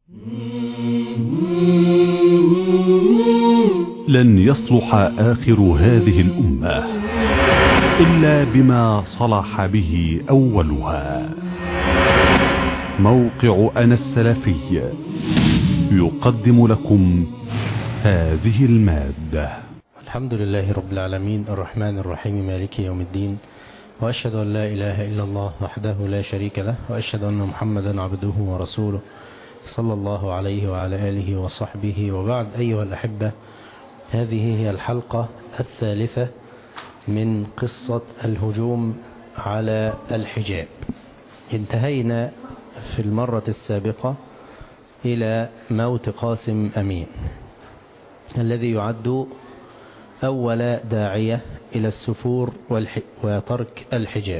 لن يصلح آخر هذه الأمة إلا بما صلح به أولها. موقع أنا السلفي يقدم لكم هذه المادة. الحمد لله رب العالمين الرحمن الرحيم مالك يوم الدين، وأشهد أن لا إله إلا الله وحده لا شريك له، وأشهد أن محمدا عبده ورسوله صلى الله عليه وعلى آله وصحبه وبعد. أيها الأحبة، هذه هي الحلقة الثالثة من قصة الهجوم على الحجاب. انتهينا في المرة السابقة إلى موت قاسم أمين الذي يعد أول داعية إلى السفور وترك الحجاب.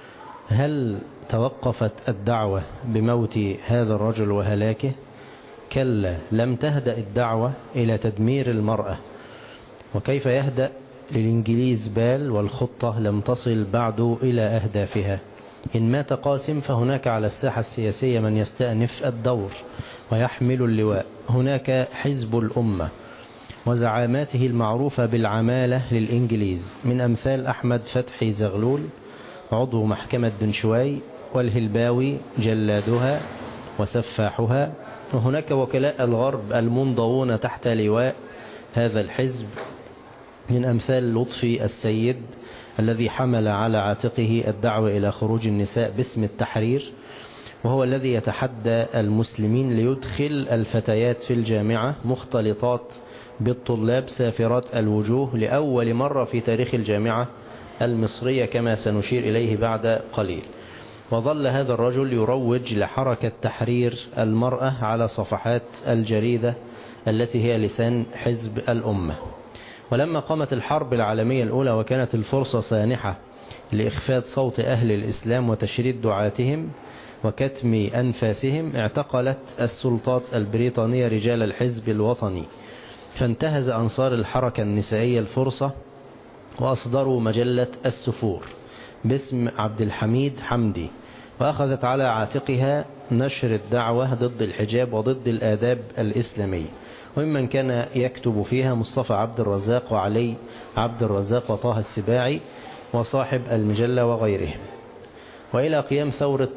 هل توقفت الدعوة بموت هذا الرجل وهلاكه؟ كلا، لم تهدأ الدعوة إلى تدمير المرأة. وكيف يهدأ للإنجليز بال والخطة لم تصل بعد إلى أهدافها؟ إن مات قاسم فهناك على الساحة السياسية من يستأنف الدور ويحمل اللواء. هناك حزب الأمة وزعاماته المعروفة بالعمالة للإنجليز، من أمثال أحمد فتحي زغلول عضو محكمة دنشواي، والهلباوي جلادها وسفاحها. وهناك وكلاء الغرب المنضوون تحت لواء هذا الحزب، من أمثال لطفي السيد الذي حمل على عاتقه الدعوة إلى خروج النساء باسم التحرير، وهو الذي يتحدى المسلمين ليدخل الفتيات في الجامعة مختلطات بالطلاب سافرات الوجوه لأول مرة في تاريخ الجامعة المصرية، كما سنشير إليه بعد قليل. وظل هذا الرجل يروج لحركة تحرير المرأة على صفحات الجريدة التي هي لسان حزب الأمة. ولما قامت الحرب العالمية الأولى وكانت الفرصة سانحة لإخفاء صوت أهل الإسلام وتشريد دعاتهم وكتم أنفاسهم، اعتقلت السلطات البريطانية رجال الحزب الوطني، فانتهز أنصار الحركة النسائية الفرصة وأصدروا مجلة السفور باسم عبد الحميد حمدي، وأخذت على عاتقها نشر الدعوة ضد الحجاب وضد الآداب الإسلامية. وممن كان يكتب فيها مصطفى عبد الرزاق وعلي عبد الرزاق وطه السباعي وصاحب المجلة وغيرهم. وإلى قيام ثورة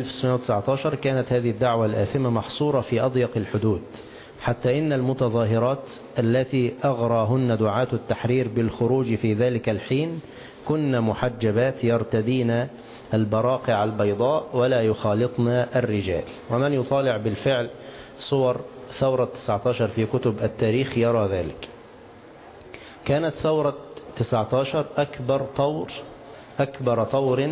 1919 كانت هذه الدعوة الآثمة محصورة في أضيق الحدود، حتى إن المتظاهرات التي أغراهن دعاة التحرير بالخروج في ذلك الحين كن محجبات يرتدين البراقع البيضاء ولا يخالطن الرجال. ومن يطالع بالفعل صور ثورة 19 في كتب التاريخ يرى ذلك. كانت ثورة 19 أكبر طور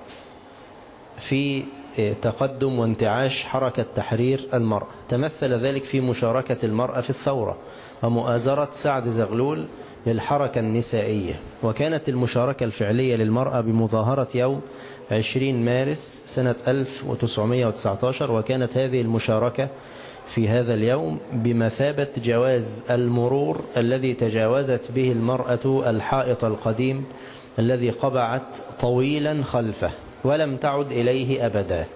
في تقدم وانتعاش حركة تحرير المرأة. تمثل ذلك في مشاركة المرأة في الثورة ومؤازرة سعد زغلول للحركة النسائية. وكانت المشاركة الفعلية للمرأة بمظاهرة يوم 20 مارس سنة 1919، وكانت هذه المشاركة في هذا اليوم بمثابة جواز المرور الذي تجاوزت به المرأة الحائط القديم الذي قبعت طويلا خلفه ولم تعد إليه أبدا.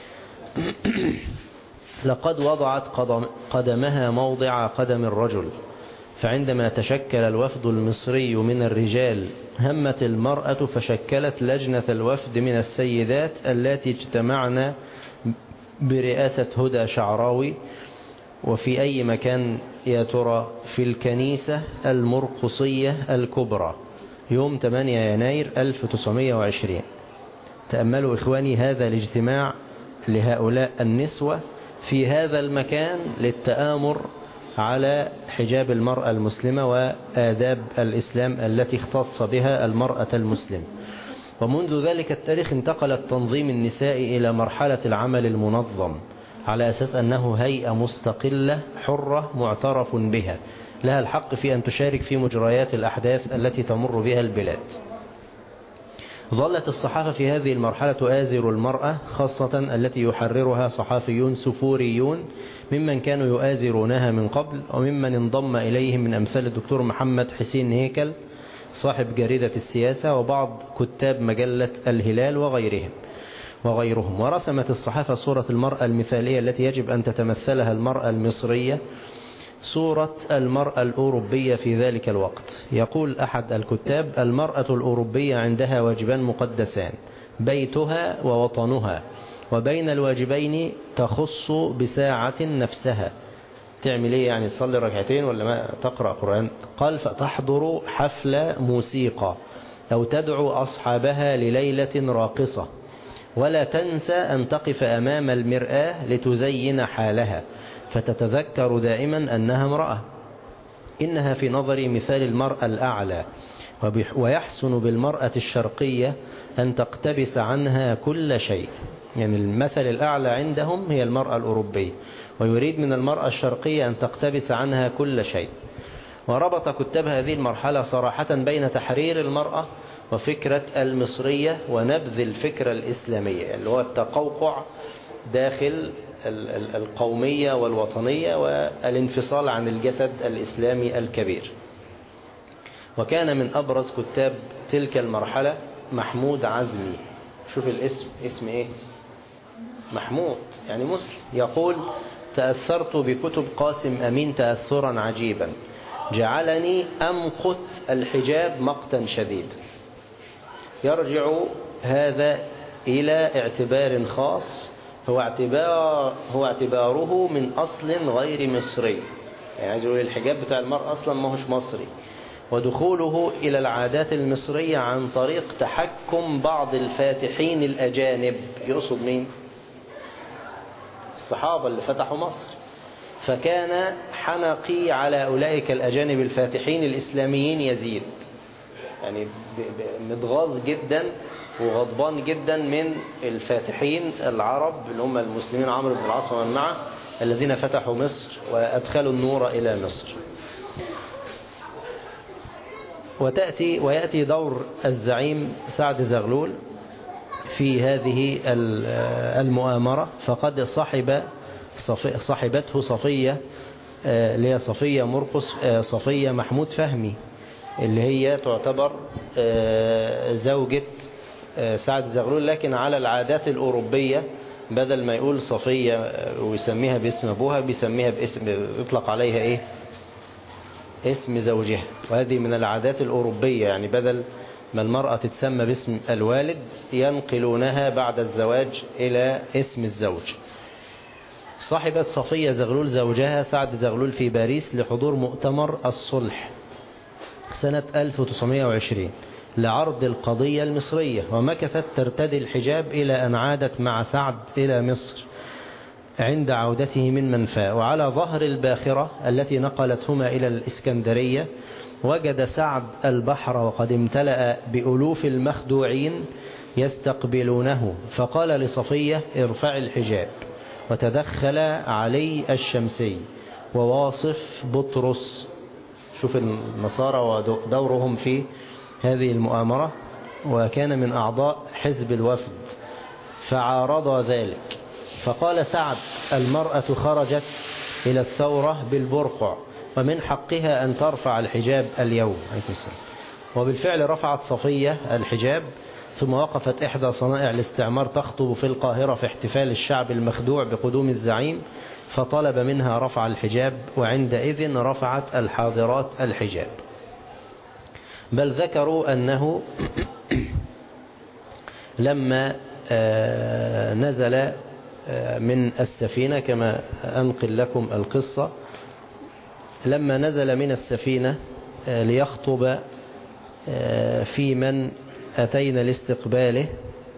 لقد وضعت قدمها موضع قدم الرجل، فعندما تشكل الوفد المصري من الرجال همت المرأة فشكلت لجنة الوفد من السيدات التي اجتمعن برئاسة هدى شعراوي. وفي أي مكان يا ترى؟ في الكنيسة المرقصية الكبرى يوم 8 يناير 1920. تأملوا إخواني هذا الاجتماع لهؤلاء النسوة في هذا المكان للتآمر على حجاب المرأة المسلمة وآداب الإسلام التي اختص بها المرأة المسلمة. ومنذ ذلك التاريخ انتقل التنظيم النسائي إلى مرحلة العمل المنظم على أساس أنه هيئة مستقلة حرة معترف بها، لها الحق في أن تشارك في مجريات الأحداث التي تمر بها البلاد. ظلت الصحافة في هذه المرحلة تؤازر المرأة، خاصة التي يحررها صحافيون سفوريون ممن كانوا يؤازرونها من قبل، وممن انضم إليهم من أمثال الدكتور محمد حسين هيكل صاحب جريدة السياسة وبعض كتاب مجلة الهلال وغيرهم. وغيرهم. ورسمت الصحافة صورة المرأة المثالية التي يجب أن تتمثلها المرأة المصرية صورة المرأة الأوروبية في ذلك الوقت. يقول أحد الكتاب: المرأة الأوروبية عندها واجبان مقدسان: بيتها ووطنها، وبين الواجبين تخص بساعة نفسها. تعمل ايه يعني؟ تصلي ركعتين ولا ما تقرأ قرآن؟ قال: فتحضر حفل موسيقى أو تدعو أصحابها لليلة راقصة، ولا تنسى أن تقف أمام المرآة لتزين حالها فتتذكر دائما أنها امرأة. إنها في نظري مثال المرأة الأعلى، ويحسن بالمرأة الشرقية أن تقتبس عنها كل شيء. يعني المثل الأعلى عندهم هي المرأة الأوروبية، ويريد من المرأة الشرقية أن تقتبس عنها كل شيء. وربط كتاب هذه المرحلة صراحة بين تحرير المرأة وفكرة المصرية ونبذ الفكرة الإسلامية، اللي هو التقوقع داخل القومية والوطنية والانفصال عن الجسد الإسلامي الكبير. وكان من أبرز كتاب تلك المرحلة محمود عزمي. شوف الاسم، اسم ايه؟ محمود يعني مسلم. يقول: تأثرت بكتب قاسم أمين تأثرا عجيبا جعلني أمقت الحجاب مقتا شديدا. يرجع هذا إلى اعتبار خاص، هو اعتباره من أصل غير مصري. يعني عايز يقول الحجاب بتاع المرأة أصلا ما هوش مصري، ودخوله إلى العادات المصرية عن طريق تحكم بعض الفاتحين الأجانب. يقصد مين؟ الصحابة اللي فتحوا مصر. فكان حنقي على أولئك الأجانب الفاتحين الإسلاميين يزيد، يعني متغاظ جدا وغضبان جدا من الفاتحين العرب اللي هم المسلمين عمرو بن العاص ومن معه الذين فتحوا مصر وأدخلوا النور إلى مصر. ويأتي دور الزعيم سعد زغلول في هذه المؤامرة، فقد صاحبته صفية، اللي هي صفية مرقس، صفية محمود فهمي، اللي هي تعتبر زوجة سعد زغلول، لكن على العادات الأوروبية بدل ما يقول صفية ويسميها باسم أبوها بيسميها باسم، يطلق عليها إيه؟ اسم زوجها. وهذه من العادات الأوروبية، يعني بدل ما المرأة تتسمى باسم الوالد ينقلونها بعد الزواج إلى اسم الزوج. صاحبت صفية زغلول زوجها سعد زغلول في باريس لحضور مؤتمر الصلح سنة 1920 لعرض القضية المصرية، ومكثت ترتدي الحجاب إلى أن عادت مع سعد إلى مصر عند عودته من منفاه. وعلى ظهر الباخرة التي نقلتهما إلى الإسكندرية وجد سعد البحر وقد امتلأ بألوف المخدوعين يستقبلونه، فقال لصفية: ارفع الحجاب. وتدخل علي الشمسي وواصف بطرس. شوف النصارى ودورهم في هذه المؤامرة، وكان من أعضاء حزب الوفد، فعارض ذلك. فقال سعد: المرأة خرجت إلى الثورة بالبرقع، ومن حقها أن ترفع الحجاب اليوم. عليكم السلام. وبالفعل رفعت صفية الحجاب، ثم وقفت إحدى صنائع الاستعمار تخطب في القاهرة في احتفال الشعب المخدوع بقدوم الزعيم، فطلب منها رفع الحجاب، وعندئذ رفعت الحاضرات الحجاب. بل ذكروا أنه لما نزل من السفينة، كما أنقل لكم القصة، لما نزل من السفينة ليخطب في من أتينا لاستقباله،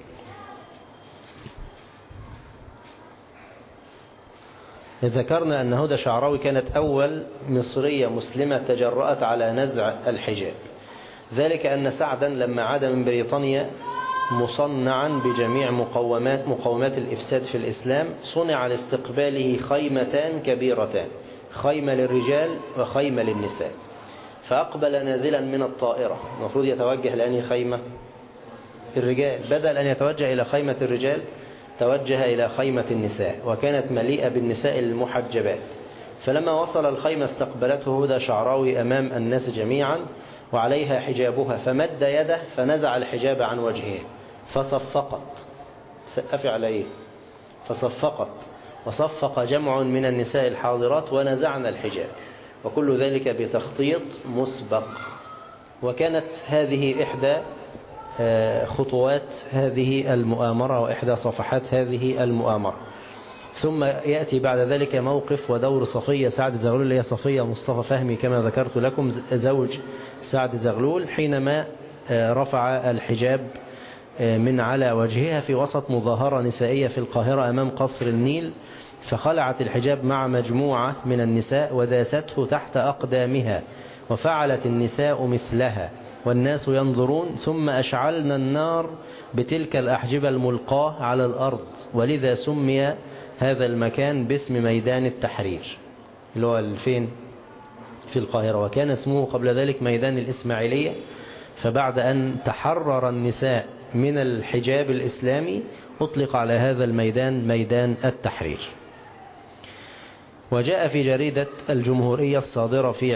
ذكرنا أن هدى شعراوي كانت أول مصرية مسلمة تجرأت على نزع الحجاب، ذلك أن سعدا لما عاد من بريطانيا مصنعا بجميع مقومات الإفساد في الإسلام، صنع لاستقباله خيمتان كبيرتان، خيمة للرجال وخيمة للنساء. فأقبل نازلا من الطائرة، المفروض يتوجه لأنهي خيمة؟ الرجال. بدل أن يتوجه إلى خيمة الرجال توجه إلى خيمة النساء، وكانت مليئة بالنساء المحجبات. فلما وصل الخيمة استقبلته هدى شعراوي أمام الناس جميعا وعليها حجابها، فمد يده فنزع الحجاب عن وجهه فصفقت، سقفي على إيه؟ فصفقت، وصفق جمع من النساء الحاضرات ونزعنا الحجاب، وكل ذلك بتخطيط مسبق. وكانت هذه إحدى خطوات هذه المؤامرة وإحدى صفحات هذه المؤامرة. ثم يأتي بعد ذلك موقف ودور صفية سعد زغلول، اللي هي صفية مصطفى فهمي كما ذكرت لكم، زوج سعد زغلول، حينما رفع الحجاب من على وجهها في وسط مظاهرة نسائية في القاهرة أمام قصر النيل، فخلعت الحجاب مع مجموعة من النساء وداسته تحت أقدامها، وفعلت النساء مثلها والناس ينظرون، ثم أشعلنا النار بتلك الأحجبة الملقاة على الأرض، ولذا سمي هذا المكان باسم ميدان التحرير، اللي هو فين؟ في القاهرة. وكان اسمه قبل ذلك ميدان الإسماعيلية، فبعد أن تحرر النساء من الحجاب الإسلامي أطلق على هذا الميدان ميدان التحرير. وجاء في جريدة الجمهورية الصادرة في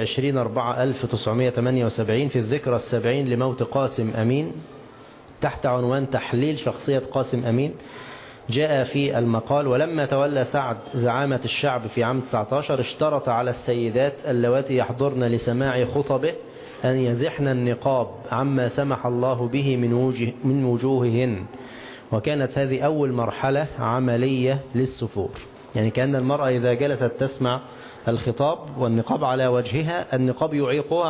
20/4/1978 في الذكرى 70 لموت قاسم أمين تحت عنوان تحليل شخصية قاسم أمين، جاء في المقال: ولما تولى سعد زعامة الشعب في عام 19 اشترط على السيدات اللواتي يحضرن لسماع خطبه أن يزحن النقاب عما سمح الله به من وجوههن، وكانت هذه أول مرحلة عملية للسفور. يعني كأن المرأة إذا جلست تسمع الخطاب والنقاب على وجهها، النقاب يعيقها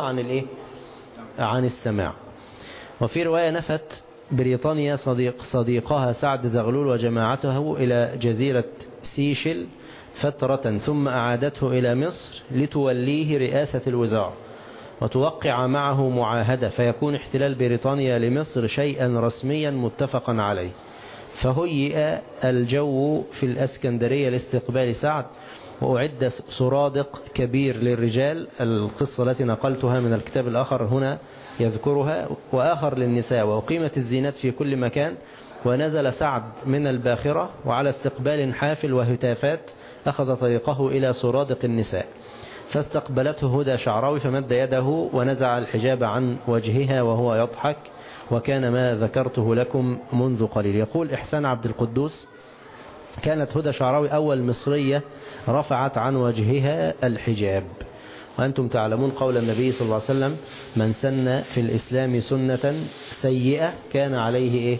عن السماع. وفي رواية نفت بريطانيا صديقها سعد زغلول وجماعته إلى جزيرة سيشل فترة، ثم أعادته إلى مصر لتوليه رئاسة الوزارة وتوقع معه معاهدة، فيكون احتلال بريطانيا لمصر شيئا رسميا متفقا عليه. فهيئ الجو في الأسكندرية لاستقبال سعد، وأعد سرادق كبير للرجال، القصة التي نقلتها من الكتاب الآخر هنا يذكرها، وآخر للنساء، وأقيمت الزينات في كل مكان. ونزل سعد من الباخرة وعلى استقبال حافل وهتافات أخذ طريقه إلى سرادق النساء، فاستقبلته هدى شعراوي فمد يده ونزع الحجاب عن وجهها وهو يضحك، وكان ما ذكرته لكم منذ قليل. يقول إحسان عبد القدوس: كانت هدى شعراوي أول مصرية رفعت عن وجهها الحجاب. وأنتم تعلمون قول النبي صلى الله عليه وسلم: من سن في الإسلام سنة سيئة كان عليه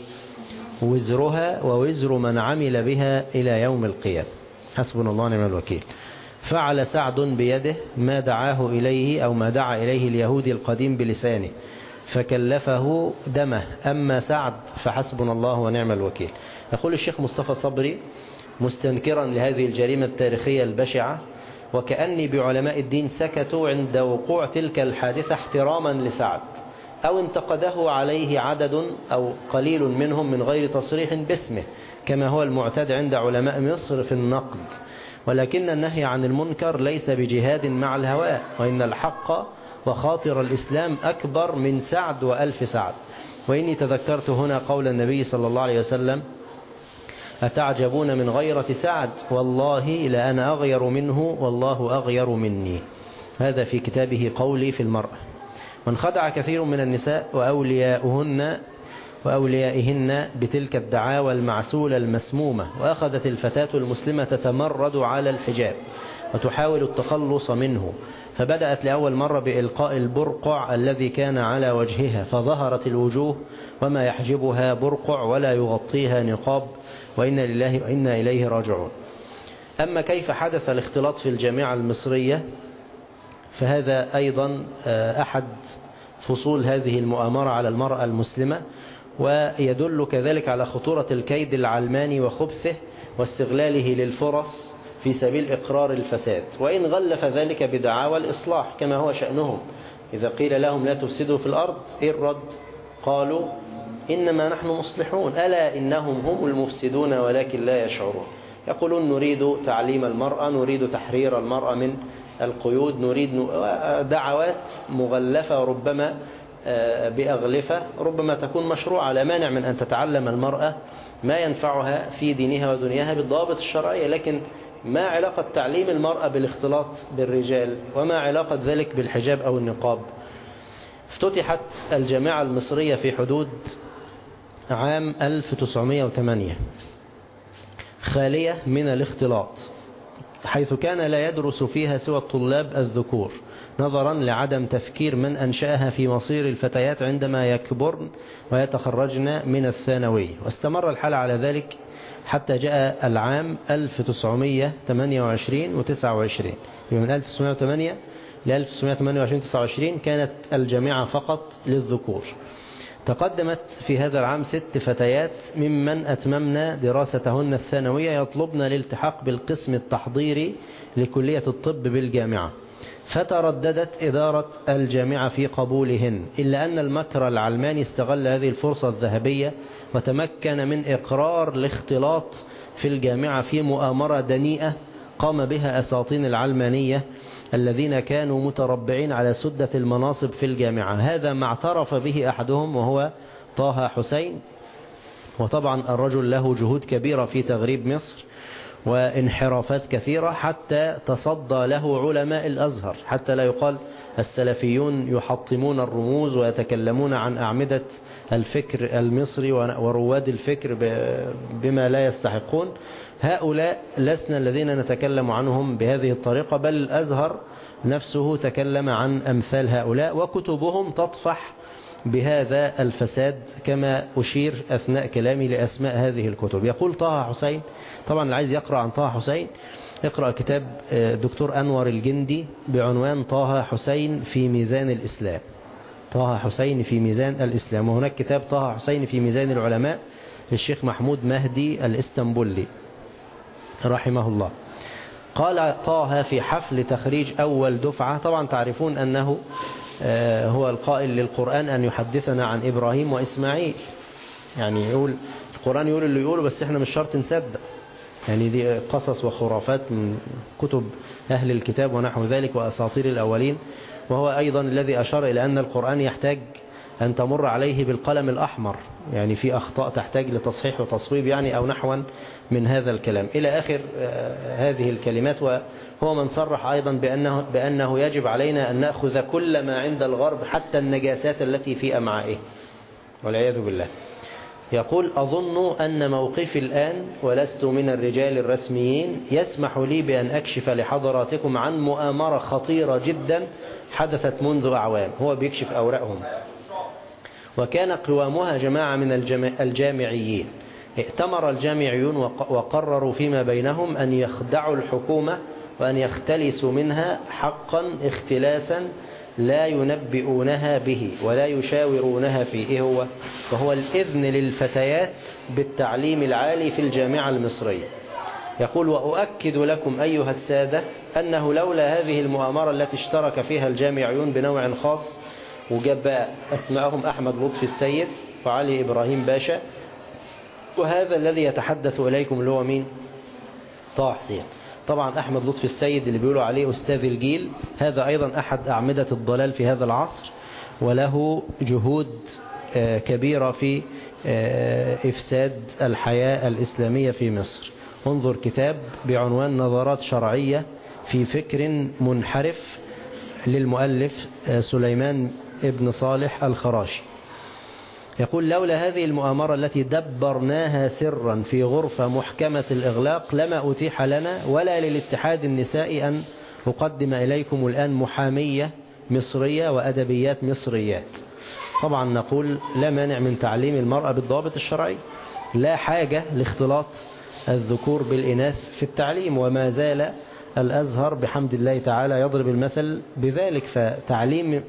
وزرها ووزر من عمل بها إلى يوم القيامة. حسبنا الله ونعم الوكيل. فعل سعد بيده ما دعاه إليه أو ما دعا إليه اليهودي القديم بلسانه، فكلفه دمه، أما سعد فحسبنا الله ونعم الوكيل. يقول الشيخ مصطفى صبري مستنكرا لهذه الجريمة التاريخية البشعة: وكأني بعلماء الدين سكتوا عند وقوع تلك الحادثة احتراما لسعد، أو انتقده عليه عدد أو قليل منهم من غير تصريح باسمه، كما هو المعتاد عند علماء مصر في النقد. ولكن النهي عن المنكر ليس بجهاد مع الهواء، وإن الحق وخاطر الإسلام أكبر من سعد وألف سعد. وإني تذكرت هنا قول النبي صلى الله عليه وسلم: أتعجبون من غيرة سعد؟ والله لأنا أغير منه والله أغير مني. هذا في كتابه قولي في المرأة. وانخدع كثير من النساء وأوليائهن بتلك الدعاوى المعسولة المسمومة، وأخذت الفتاة المسلمة تتمرد على الحجاب وتحاول التخلص منه، فبدأت لأول مرة بإلقاء البرقع الذي كان على وجهها، فظهرت الوجوه وما يحجبها برقع ولا يغطيها نقاب، وإنا لله وإنا إليه راجعون. أما كيف حدث الاختلاط في الجامعة المصرية، فهذا أيضا أحد فصول هذه المؤامرة على المرأة المسلمة، ويدل كذلك على خطورة الكيد العلماني وخبثه واستغلاله للفرص في سبيل إقرار الفساد، وإن غلف ذلك بدعاوى الإصلاح كما هو شأنهم. إذا قيل لهم لا تفسدوا في الأرض، إيه الرد؟ قالوا إنما نحن مصلحون، ألا إنهم هم المفسدون ولكن لا يشعرون. يقولون نريد تعليم المرأة، نريد تحرير المرأة من القيود، نريد دعوات مغلفة ربما بأغلفة ربما تكون مشروعة. لا مانع من أن تتعلم المرأة ما ينفعها في دينها ودنياها بالضوابط الشرعية، لكن ما علاقة تعليم المرأة بالاختلاط بالرجال، وما علاقة ذلك بالحجاب أو النقاب؟ افتتحت الجامعة المصرية في حدود عام 1908 خالية من الاختلاط، حيث كان لا يدرس فيها سوى الطلاب الذكور، نظرا لعدم تفكير من أنشأها في مصير الفتيات عندما يكبرن ويتخرجن من الثانوي. واستمر الحال على ذلك حتى جاء العام 1928 و 29. من 1908 ل 1928 29 كانت الجامعة فقط للذكور. تقدمت في هذا العام 6 فتيات ممن أتممنا دراستهن الثانوية يطلبن الالتحاق بالقسم التحضيري لكلية الطب بالجامعة، فترددت إدارة الجامعة في قبولهن، إلا أن المكر العلماني استغل هذه الفرصة الذهبية وتمكن من إقرار الاختلاط في الجامعة في مؤامرة دنيئة قام بها أساطين العلمانية الذين كانوا متربعين على سدة المناصب في الجامعة. هذا ما اعترف به أحدهم وهو طه حسين، وطبعا الرجل له جهود كبيرة في تغريب مصر وانحرافات كثيرة حتى تصدى له علماء الأزهر، حتى لا يقال السلفيون يحطمون الرموز ويتكلمون عن أعمدة الفكر المصري ورواد الفكر بما لا يستحقون. هؤلاء لسنا الذين نتكلم عنهم بهذه الطريقة، بل الأزهر نفسه تكلم عن أمثال هؤلاء وكتبهم تطفح بهذا الفساد، كما أشير أثناء كلامي لأسماء هذه الكتب. يقول طه حسين، طبعا اللي عايز يقرأ عن طه حسين اقرأ كتاب دكتور أنور الجندي بعنوان طه حسين في ميزان الإسلام. طه حسين في ميزان الإسلام. وهناك كتاب طه حسين في ميزان العلماء للشيخ محمود مهدي الإسطنبولي رحمه الله. قال طه في حفل تخريج أول دفعة، طبعا تعرفون أنه هو القائل للقرآن أن يحدثنا عن إبراهيم وإسماعيل، يعني يقول القرآن يقول اللي يقوله بس احنا مش شرط نصدق، يعني دي قصص وخرافات من كتب أهل الكتاب ونحو ذلك وأساطير الأولين. وهو أيضا الذي أشار إلى أن القرآن يحتاج أن تمر عليه بالقلم الأحمر، يعني في أخطاء تحتاج لتصحيح وتصويب يعني أو نحوا من هذا الكلام إلى آخر هذه الكلمات. وهو من صرح أيضا بأنه يجب علينا أن نأخذ كل ما عند الغرب حتى النجاسات التي في أمعائه والعياذ بالله. يقول أظن أن موقفي الآن ولست من الرجال الرسميين يسمح لي بأن أكشف لحضراتكم عن مؤامرة خطيرة جدا حدثت منذ أعوام. هو بيكشف أوراقهم، وكان قوامها جماعة من الجامعيين. ائتمر الجامعيون وقرروا فيما بينهم أن يخدعوا الحكومة وأن يختلسوا منها حقا اختلاسا لا ينبئونها به ولا يشاورونها فيه، وهو الإذن للفتيات بالتعليم العالي في الجامعة المصرية. يقول وأؤكد لكم أيها السادة أنه لولا هذه المؤامرة التي اشترك فيها الجامعيون بنوع خاص، وجاب أسماءهم أحمد لطفي السيد وعلي إبراهيم باشا، وهذا الذي يتحدث إليكم اللي هو مين؟ طه حسين. طبعا أحمد لطفي السيد اللي بيقولوا عليه أستاذ الجيل، هذا أيضا أحد أعمدة الضلال في هذا العصر، وله جهود كبيرة في إفساد الحياة الإسلامية في مصر. انظر كتاب بعنوان نظرات شرعية في فكر منحرف للمؤلف سليمان ابن صالح الخراشي. يقول لولا هذه المؤامرة التي دبرناها سرا في غرفة محكمة الإغلاق لما أتيح لنا ولا للاتحاد النسائي أن أقدم إليكم الآن محامية مصرية وأدبيات مصريات. طبعا نقول لا مانع من تعليم المرأة بالضوابط الشرعي، لا حاجة لاختلاط الذكور بالإناث في التعليم، وما زال الأزهر بحمد الله تعالى يضرب المثل بذلك. فتعليم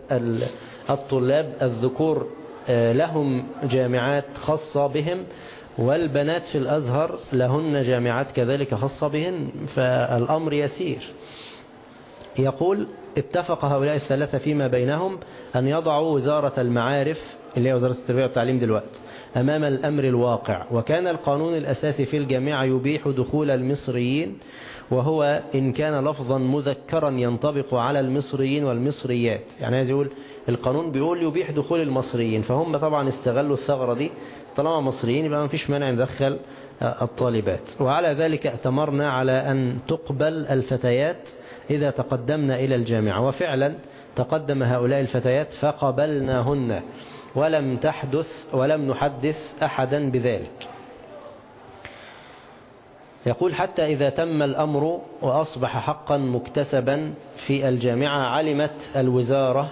الطلاب الذكور لهم جامعات خاصة بهم، والبنات في الأزهر لهن جامعات كذلك خاصة بهن، فالأمر يسير. يقول اتفق هؤلاء الثلاثة فيما بينهم أن يضعوا وزارة المعارف اللي هي وزارة التربية والتعليم دلوقتي أمام الأمر الواقع. وكان القانون الأساسي في الجامعة يبيح دخول المصريين، وهو إن كان لفظا مذكرا ينطبق على المصريين والمصريات، يعني عايز يقول القانون بيقول يبيح دخول المصريين، فهم طبعا استغلوا الثغرة دي، طالما مصريين يبقى ما فيش مانع ندخل الطالبات. وعلى ذلك اتمرنا على أن تقبل الفتيات إذا تقدمنا إلى الجامعة، وفعلا تقدم هؤلاء الفتيات فقبلناهن ولم نحدث أحدا بذلك. يقول حتى إذا تم الأمر وأصبح حقا مكتسبا في الجامعة علمت الوزارة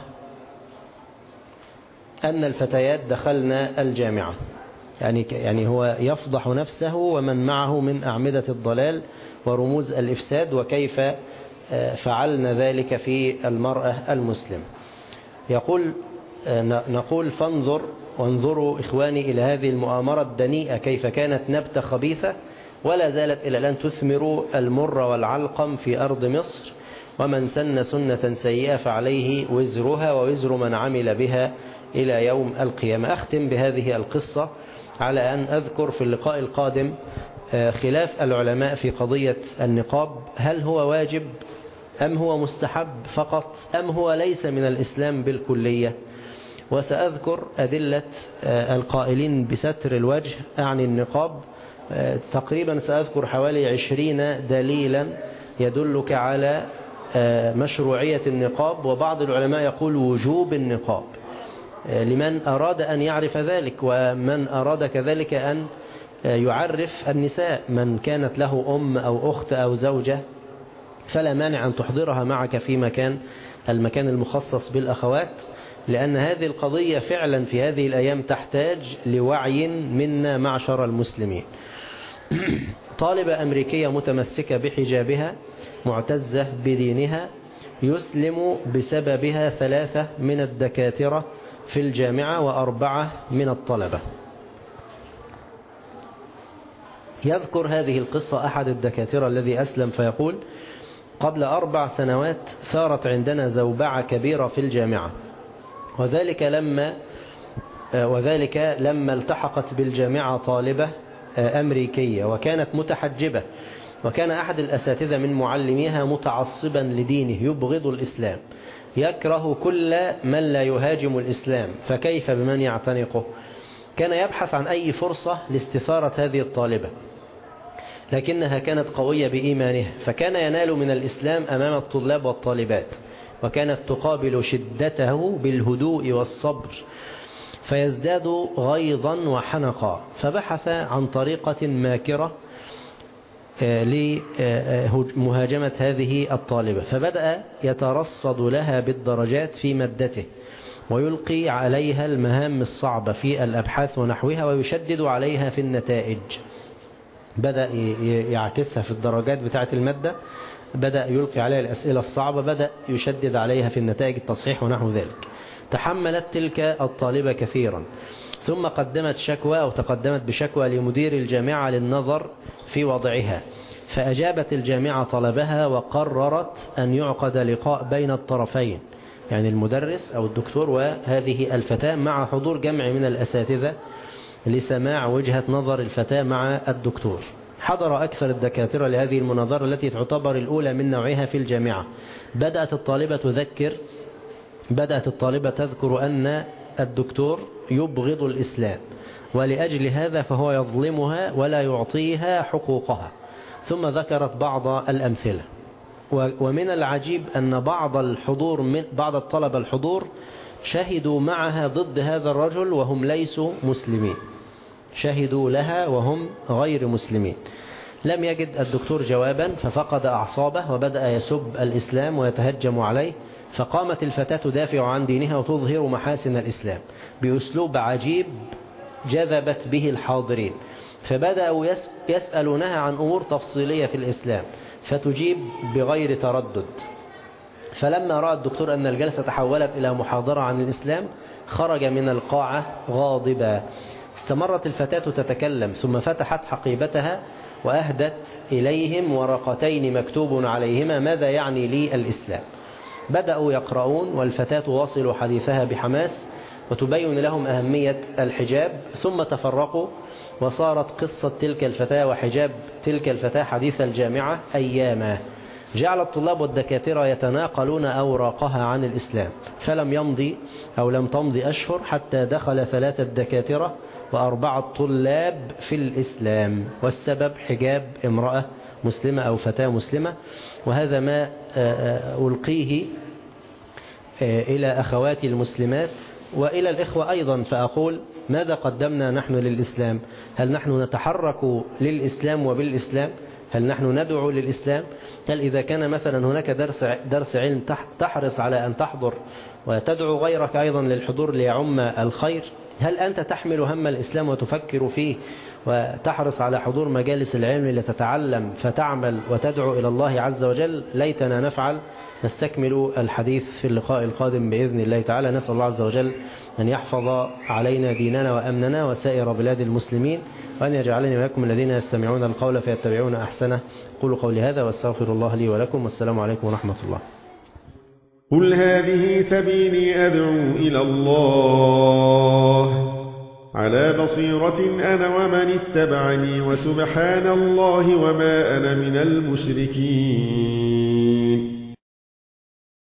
أن الفتيات دخلنا الجامعة، يعني هو يفضح نفسه ومن معه من أعمدة الضلال ورموز الإفساد وكيف فعلنا ذلك في المرأة المسلمة. يقول نقول وانظروا إخواني إلى هذه المؤامرة الدنيئة كيف كانت نبتة خبيثة ولا زالت إلى الآن تثمر المر والعلقم في أرض مصر، ومن سن سنة سيئة فعليه وزرها ووزر من عمل بها إلى يوم القيامة. أختم بهذه القصة على أن أذكر في اللقاء القادم خلاف العلماء في قضية النقاب، هل هو واجب أم هو مستحب فقط أم هو ليس من الإسلام بالكلية، وسأذكر أدلة القائلين بستر الوجه عن النقاب. تقريبا سأذكر حوالي 20 دليلا يدلك على مشروعية النقاب، وبعض العلماء يقول وجوب النقاب لمن أراد أن يعرف ذلك، ومن أراد كذلك أن يعرف النساء، من كانت له أم أو أخت أو زوجة فلا مانع أن تحضرها معك في المكان المخصص بالأخوات، لأن هذه القضية فعلا في هذه الأيام تحتاج لوعي منا معشر المسلمين. طالبة أمريكية متمسكة بحجابها معتزة بدينها يسلم بسببها 3 من الدكاترة في الجامعة و4 من الطلبة. يذكر هذه القصة أحد الدكاترة الذي أسلم فيقول: قبل 4 سنوات ثارت عندنا زوبعة كبيرة في الجامعة، وذلك لما التحقت بالجامعة طالبة أمريكية وكانت متحجبة، وكان أحد الأساتذة من معلميها متعصبا لدينه يبغض الإسلام، يكره كل من لا يهاجم الإسلام، فكيف بمن يعتنقه؟ كان يبحث عن أي فرصة لاستثارة هذه الطالبة، لكنها كانت قوية بإيمانها، فكان ينال من الإسلام أمام الطلاب والطالبات، وكانت تقابل شدته بالهدوء والصبر، فيزداد غيظا وحنقا، فبحث عن طريقة ماكرة لمهاجمة هذه الطالبة، فبدأ يترصد لها بالدرجات في مادته ويلقي عليها المهام الصعبة في الأبحاث ونحوها ويشدد عليها في النتائج. بدأ يعكسها في الدرجات بتاعة المادة، بدأ يلقي عليها الأسئلة الصعبة، بدأ يشدد عليها في النتائج التصحيح ونحو ذلك. تحملت تلك الطالبة كثيرا، ثم تقدمت بشكوى لمدير الجامعة للنظر في وضعها، فأجابت الجامعة طلبها وقررت أن يعقد لقاء بين الطرفين، يعني المدرس أو الدكتور وهذه الفتاة، مع حضور جمع من الأساتذة لسماع وجهة نظر الفتاة مع الدكتور. حضر أكثر الدكاترة لهذه المناظرة التي تعتبر الأولى من نوعها في الجامعة. بدأت الطالبة تذكر أن الدكتور يبغض الإسلام، ولأجل هذا فهو يظلمها ولا يعطيها حقوقها، ثم ذكرت بعض الأمثلة. ومن العجيب أن بعض الطلبة الحضور شهدوا معها ضد هذا الرجل وهم ليسوا مسلمين، شهدوا لها وهم غير مسلمين. لم يجد الدكتور جوابا ففقد أعصابه وبدأ يسب الإسلام ويتهجم عليه، فقامت الفتاة تدافع عن دينها وتظهر محاسن الإسلام بأسلوب عجيب جذبت به الحاضرين، فبدأوا يسألونها عن أمور تفصيلية في الإسلام فتجيب بغير تردد. فلما رأى الدكتور أن الجلسة تحولت إلى محاضرة عن الإسلام خرج من القاعة غاضبا. استمرت الفتاة تتكلم، ثم فتحت حقيبتها وأهدت إليهم ورقتين مكتوب عليهما ماذا يعني لي الإسلام. بدأوا يقرؤون والفتاة تواصل حديثها بحماس وتبين لهم أهمية الحجاب، ثم تفرقوا، وصارت قصة تلك الفتاة وحجاب تلك الفتاة حديث الجامعة أياما. جعل الطلاب والدكاترة يتناقلون أوراقها عن الإسلام، لم تمضي أشهر حتى دخل 3 دكاترة و4 طلاب في الإسلام، والسبب حجاب امرأة مسلمة أو فتاة مسلمة. وهذا ما ألقيه إلى أخواتي المسلمات وإلى الإخوة أيضا، فأقول ماذا قدمنا نحن للإسلام؟ هل نحن نتحرك للإسلام وبالإسلام؟ هل نحن ندعو للإسلام؟ هل إذا كان مثلا هناك درس علم تحرص على أن تحضر وتدعو غيرك أيضا للحضور ليعم الخير؟ هل أنت تحمل هم الإسلام وتفكر فيه وتحرص على حضور مجالس العلم لتتعلم فتعمل وتدعو إلى الله عز وجل؟ ليتنا نفعل. نستكمل الحديث في اللقاء القادم بإذن الله تعالى. نسأل الله عز وجل أن يحفظ علينا ديننا وأمننا وسائر بلاد المسلمين، وأن يجعلني وإياكم الذين يستمعون القول فيتبعون أحسنه. قولوا قولي هذا واستغفر الله لي ولكم، والسلام عليكم ورحمة الله. قل هذه سبيلي أدعو إلى الله على بصيرة أنا ومن اتبعني، وسبحان الله وما أنا من المشركين.